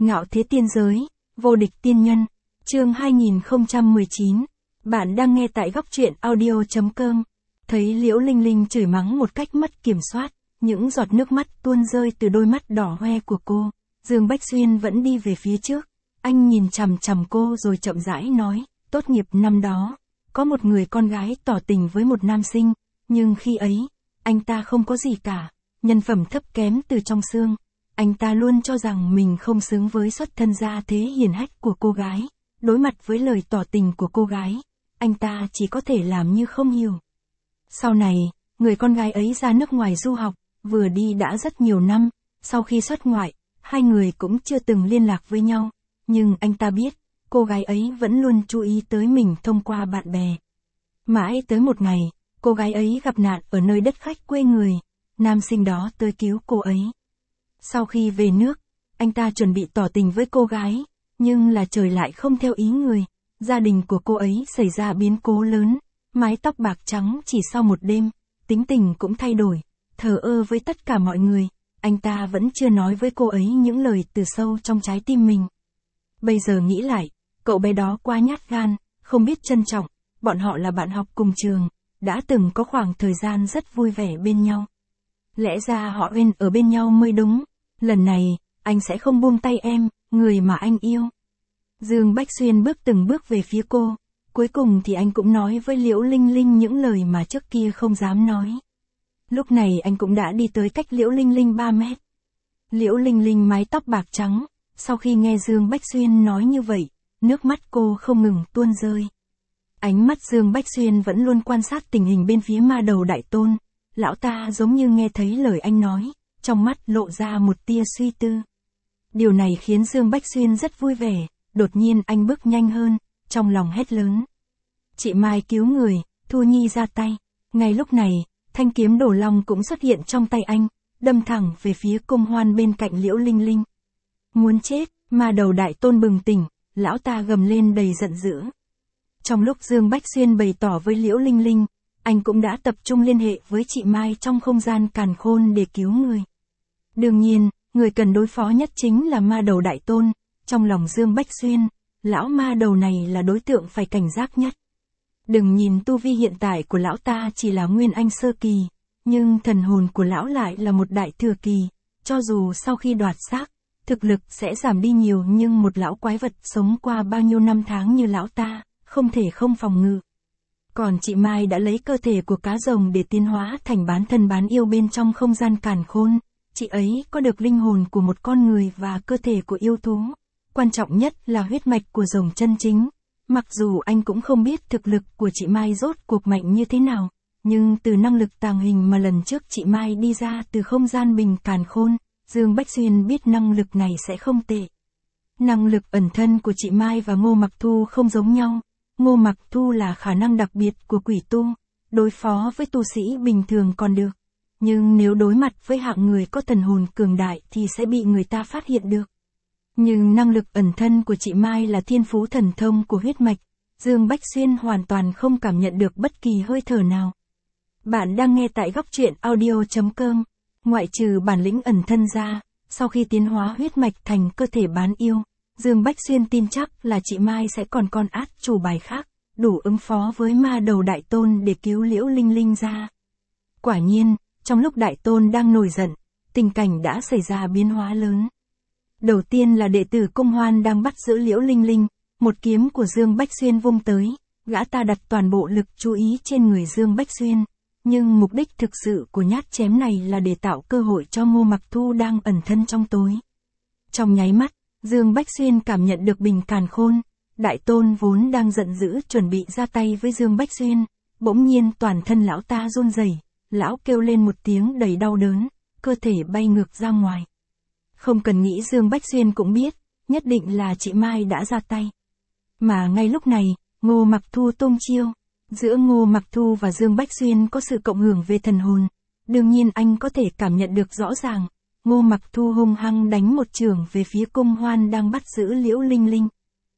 Ngạo thế tiên giới, vô địch tiên nhân, chương 2019. Bạn đang nghe tại góc truyện audio.com. Thấy Liễu Linh Linh chửi mắng một cách mất kiểm soát, những giọt nước mắt tuôn rơi từ đôi mắt đỏ hoe của cô. Dương Bách Xuyên vẫn đi về phía trước. Anh nhìn chằm chằm cô rồi chậm rãi nói, tốt nghiệp năm đó, có một người con gái tỏ tình với một nam sinh, nhưng khi ấy, anh ta không có gì cả, nhân phẩm thấp kém từ trong xương. Anh ta luôn cho rằng mình không xứng với xuất thân gia thế hiển hách của cô gái. Đối mặt với lời tỏ tình của cô gái, anh ta chỉ có thể làm như không hiểu. Sau này, người con gái ấy ra nước ngoài du học, vừa đi đã rất nhiều năm, sau khi xuất ngoại, hai người cũng chưa từng liên lạc với nhau. Nhưng anh ta biết, cô gái ấy vẫn luôn chú ý tới mình thông qua bạn bè. Mãi tới một ngày, cô gái ấy gặp nạn ở nơi đất khách quê người, nam sinh đó tới cứu cô ấy. Sau khi về nước, anh ta chuẩn bị tỏ tình với cô gái, nhưng là trời lại không theo ý người. Gia đình của cô ấy xảy ra biến cố lớn, mái tóc bạc trắng chỉ sau một đêm, tính tình cũng thay đổi, thờ ơ với tất cả mọi người. Anh ta vẫn chưa nói với cô ấy những lời từ sâu trong trái tim mình. Bây giờ nghĩ lại, cậu bé đó quá nhát gan, không biết trân trọng, bọn họ là bạn học cùng trường, đã từng có khoảng thời gian rất vui vẻ bên nhau. Lẽ ra họ nên ở bên nhau mới đúng. Lần này, anh sẽ không buông tay em, người mà anh yêu. Dương Bách Xuyên bước từng bước về phía cô. Cuối cùng thì anh cũng nói với Liễu Linh Linh những lời mà trước kia không dám nói. Lúc này anh cũng đã đi tới cách Liễu Linh Linh 3 mét. Liễu Linh Linh mái tóc bạc trắng, sau khi nghe Dương Bách Xuyên nói như vậy, nước mắt cô không ngừng tuôn rơi. Ánh mắt Dương Bách Xuyên vẫn luôn quan sát tình hình bên phía Ma Đầu Đại Tôn. Lão ta giống như nghe thấy lời anh nói, trong mắt lộ ra một tia suy tư. Điều này khiến Dương Bách Xuyên rất vui vẻ, đột nhiên anh bước nhanh hơn, trong lòng hét lớn. Chị Mai cứu người, Thu Nhi ra tay. Ngay lúc này, thanh kiếm Đồ Long cũng xuất hiện trong tay anh, đâm thẳng về phía Cung Hoan bên cạnh Liễu Linh Linh. Muốn chết, Ma Đầu Đại Tôn bừng tỉnh, lão ta gầm lên đầy giận dữ. Trong lúc Dương Bách Xuyên bày tỏ với Liễu Linh Linh, anh cũng đã tập trung liên hệ với chị Mai trong không gian càn khôn để cứu người. Đương nhiên, người cần đối phó nhất chính là Ma Đầu Đại Tôn. Trong lòng Dương Bách Xuyên, lão ma đầu này là đối tượng phải cảnh giác nhất. Đừng nhìn tu vi hiện tại của lão ta chỉ là Nguyên Anh sơ kỳ, nhưng thần hồn của lão lại là một đại thừa kỳ. Cho dù sau khi đoạt xác, thực lực sẽ giảm đi nhiều, nhưng một lão quái vật sống qua bao nhiêu năm tháng như lão ta, không thể không phòng ngự. Còn chị Mai đã lấy cơ thể của cá rồng để tiến hóa thành bán thân bán yêu bên trong không gian càn khôn. Chị ấy có được linh hồn của một con người và cơ thể của yêu thú. Quan trọng nhất là huyết mạch của rồng chân chính. Mặc dù anh cũng không biết thực lực của chị Mai rốt cuộc mạnh như thế nào, nhưng từ năng lực tàng hình mà lần trước chị Mai đi ra từ không gian bình càn khôn, Dương Bách Xuyên biết năng lực này sẽ không tệ. Năng lực ẩn thân của chị Mai và Ngô Mặc Thu không giống nhau. Ngô Mặc Thu là khả năng đặc biệt của quỷ tu, đối phó với tu sĩ bình thường còn được. Nhưng nếu đối mặt với hạng người có thần hồn cường đại thì sẽ bị người ta phát hiện được. Nhưng năng lực ẩn thân của chị Mai là thiên phú thần thông của huyết mạch, Dương Bách Xuyên hoàn toàn không cảm nhận được bất kỳ hơi thở nào. Bạn đang nghe tại góc truyện audio.com. Ngoại trừ bản lĩnh ẩn thân ra, sau khi tiến hóa huyết mạch thành cơ thể bán yêu, Dương Bách Xuyên tin chắc là chị Mai sẽ còn con át chủ bài khác, đủ ứng phó với Ma Đầu Đại Tôn để cứu Liễu Linh Linh ra. Quả nhiên, trong lúc Đại Tôn đang nổi giận, tình cảnh đã xảy ra biến hóa lớn. Đầu tiên là đệ tử Cung Hoan đang bắt giữ Liễu Linh Linh, một kiếm của Dương Bách Xuyên vung tới, gã ta đặt toàn bộ lực chú ý trên người Dương Bách Xuyên. Nhưng mục đích thực sự của nhát chém này là để tạo cơ hội cho Ngô Mặc Thu đang ẩn thân trong tối. Trong nháy mắt, Dương Bách Xuyên cảm nhận được bình càn khôn. Đại Tôn vốn đang giận dữ chuẩn bị ra tay với Dương Bách Xuyên, bỗng nhiên toàn thân lão ta run rẩy, lão kêu lên một tiếng đầy đau đớn, cơ thể bay ngược ra ngoài. Không cần nghĩ Dương Bách Xuyên cũng biết, nhất định là chị Mai đã ra tay. Mà ngay lúc này, Ngô Mặc Thu tung chiêu. Giữa Ngô Mặc Thu và Dương Bách Xuyên có sự cộng hưởng về thần hồn. Đương nhiên anh có thể cảm nhận được rõ ràng. Ngô Mặc Thu hung hăng đánh một chưởng về phía Cung Hoan đang bắt giữ Liễu Linh Linh.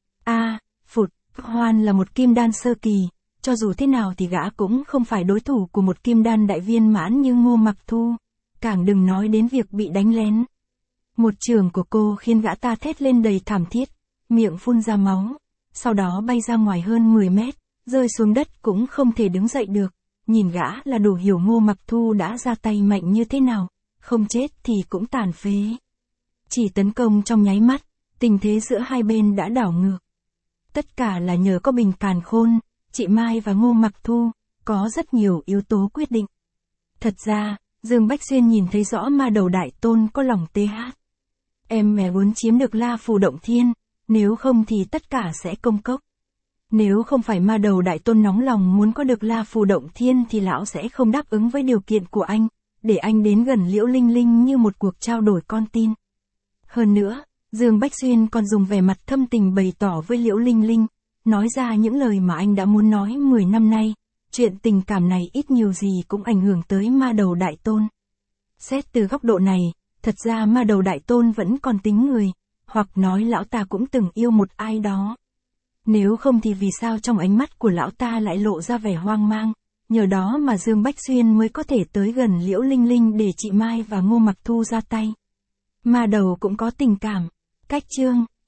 Phụt, Hoan là một kim đan sơ kỳ, cho dù thế nào thì gã cũng không phải đối thủ của một kim đan đại viên mãn như Ngô Mặc Thu, càng đừng nói đến việc bị đánh lén. Một chưởng của cô khiến gã ta thét lên đầy thảm thiết, miệng phun ra máu, sau đó bay ra ngoài hơn 10 mét, rơi xuống đất cũng không thể đứng dậy được. Nhìn gã là đủ hiểu Ngô Mặc Thu đã ra tay mạnh như thế nào, không chết thì cũng tàn phế. Chỉ tấn công trong nháy mắt, tình thế giữa hai bên đã đảo ngược. Tất cả là nhờ có Bình Càn Khôn, chị Mai và Ngô Mặc Thu, có rất nhiều yếu tố quyết định. Thật ra, Dương Bách Xuyên nhìn thấy rõ Ma Đầu Đại Tôn có lòng TH. Em mẹ muốn chiếm được La Phù Động Thiên, nếu không thì tất cả sẽ công cốc. Nếu không phải Ma Đầu Đại Tôn nóng lòng muốn có được La Phù Động Thiên thì lão sẽ không đáp ứng với điều kiện của anh, để anh đến gần Liễu Linh Linh như một cuộc trao đổi con tin. Hơn nữa, Dương Bách Xuyên còn dùng vẻ mặt thâm tình bày tỏ với Liễu Linh Linh, nói ra những lời mà anh đã muốn nói 10 năm nay. Chuyện tình cảm này ít nhiều gì cũng ảnh hưởng tới Ma Đầu Đại Tôn. Xét từ góc độ này, thật ra Ma Đầu Đại Tôn vẫn còn tính người, hoặc nói lão ta cũng từng yêu một ai đó. Nếu không thì vì sao trong ánh mắt của lão ta lại lộ ra vẻ hoang mang, nhờ đó mà Dương Bách Xuyên mới có thể tới gần Liễu Linh Linh để chị Mai và Ngô Mặc Thu ra tay. Ma Đầu cũng có tình cảm. Cách chương